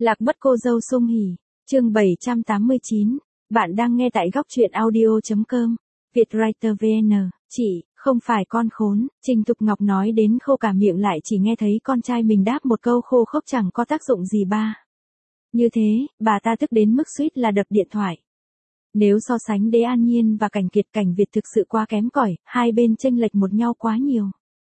Lạc mất cô dâu Sung Hỉ, chương 789, bạn đang nghe tại góc truyện audio.com, Vietwriter VN, chị, không phải con khốn, Trình Thục Ngọc nói đến khô cả miệng lại chỉ nghe thấy con trai mình đáp một câu khô khốc chẳng có tác dụng gì ba. Như thế, bà ta tức đến mức suýt là đập điện thoại. Nếu so sánh Đế An Nhiên và Cảnh Kiệt Cảnh Việt thực sự quá kém cỏi, hai bên chênh lệch một nhau quá nhiều.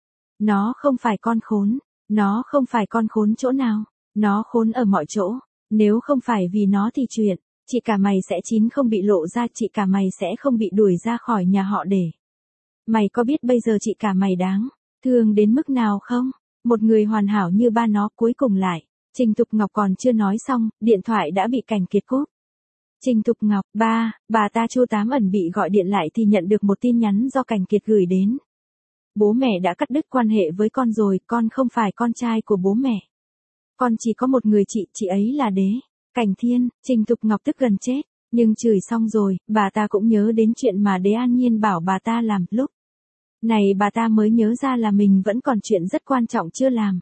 Nó không phải con khốn, nó không phải con khốn chỗ nào, nó khốn ở mọi chỗ, nếu không phải vì nó thì chuyện, chị cả mày sẽ chín không bị lộ ra, chị cả mày sẽ không bị đuổi ra khỏi nhà họ để. Mày có biết bây giờ chị cả mày đáng thương đến mức nào không? Một người hoàn hảo như ba nó cuối cùng lại. Trình Thục Ngọc còn chưa nói xong, điện thoại đã bị Cảnh Kiệt cúp. Trình Thục Ngọc, bà ta Chu Tám ẩn bị gọi điện lại thì nhận được một tin nhắn do Cảnh Kiệt gửi đến. Bố mẹ đã cắt đứt quan hệ với con rồi, con không phải con trai của bố mẹ. Con chỉ có một người chị ấy là Đế Cảnh Thiên. Trình Thục Ngọc tức gần chết, nhưng chửi xong rồi, bà ta cũng nhớ đến chuyện mà Đế An Nhiên bảo bà ta làm, lúc này bà ta mới nhớ ra là mình vẫn còn chuyện rất quan trọng chưa làm.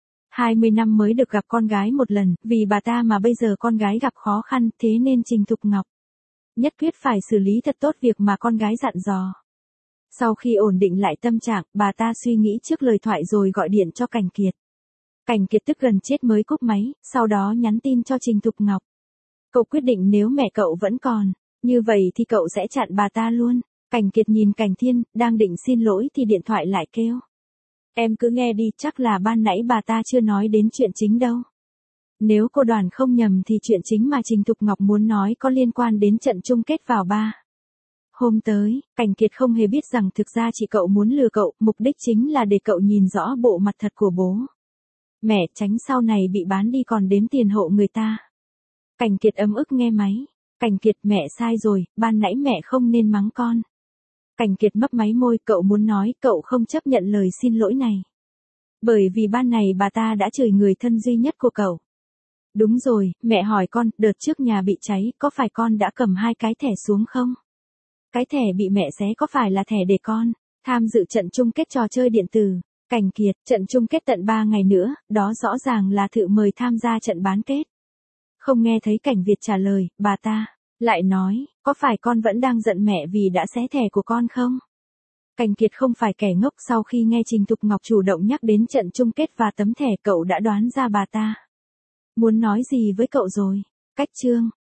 20 năm mới được gặp con gái một lần, vì bà ta mà bây giờ con gái gặp khó khăn, thế nên Trình Thục Ngọc nhất quyết phải xử lý thật tốt việc mà con gái dặn dò. Sau khi ổn định lại tâm trạng, bà ta suy nghĩ trước lời thoại rồi gọi điện cho Cảnh Kiệt. Cảnh Kiệt tức gần chết mới cúp máy, sau đó nhắn tin cho Trình Thục Ngọc. Cậu quyết định nếu mẹ cậu vẫn còn, như vậy thì cậu sẽ chặn bà ta luôn. Cảnh Kiệt nhìn Cảnh Thiên, đang định xin lỗi thì điện thoại lại kêu. Em cứ nghe đi, chắc là ban nãy bà ta chưa nói đến chuyện chính đâu. Nếu cô đoán không nhầm thì chuyện chính mà Trình Thục Ngọc muốn nói có liên quan đến trận chung kết vào 3 hôm tới. Cảnh Kiệt không hề biết rằng thực ra chị cậu muốn lừa cậu, mục đích chính là để cậu nhìn rõ bộ mặt thật của bố mẹ, tránh sau này bị bán đi còn đếm tiền hộ người ta. Cảnh Kiệt ấm ức nghe máy. Cảnh Kiệt, mẹ sai rồi, ban nãy mẹ không nên mắng con. Cảnh Kiệt mấp máy môi, cậu muốn nói cậu không chấp nhận lời xin lỗi này. Bởi vì ban này bà ta đã chửi người thân duy nhất của cậu. Đúng rồi, mẹ hỏi con, đợt trước nhà bị cháy, có phải con đã cầm 2 cái thẻ xuống không? Cái thẻ bị mẹ xé có phải là thẻ để con tham dự trận chung kết trò chơi điện tử? Cảnh Kiệt, trận chung kết tận 3 ngày nữa, đó rõ ràng là thử mời tham gia trận bán kết. Không nghe thấy Cảnh Việt trả lời, bà ta lại nói, có phải con vẫn đang giận mẹ vì đã xé thẻ của con không? Cảnh Kiệt không phải kẻ ngốc, sau khi nghe Trình Thục Ngọc chủ động nhắc đến trận chung kết và tấm thẻ, cậu đã đoán ra bà ta muốn nói gì với cậu rồi. Cách chương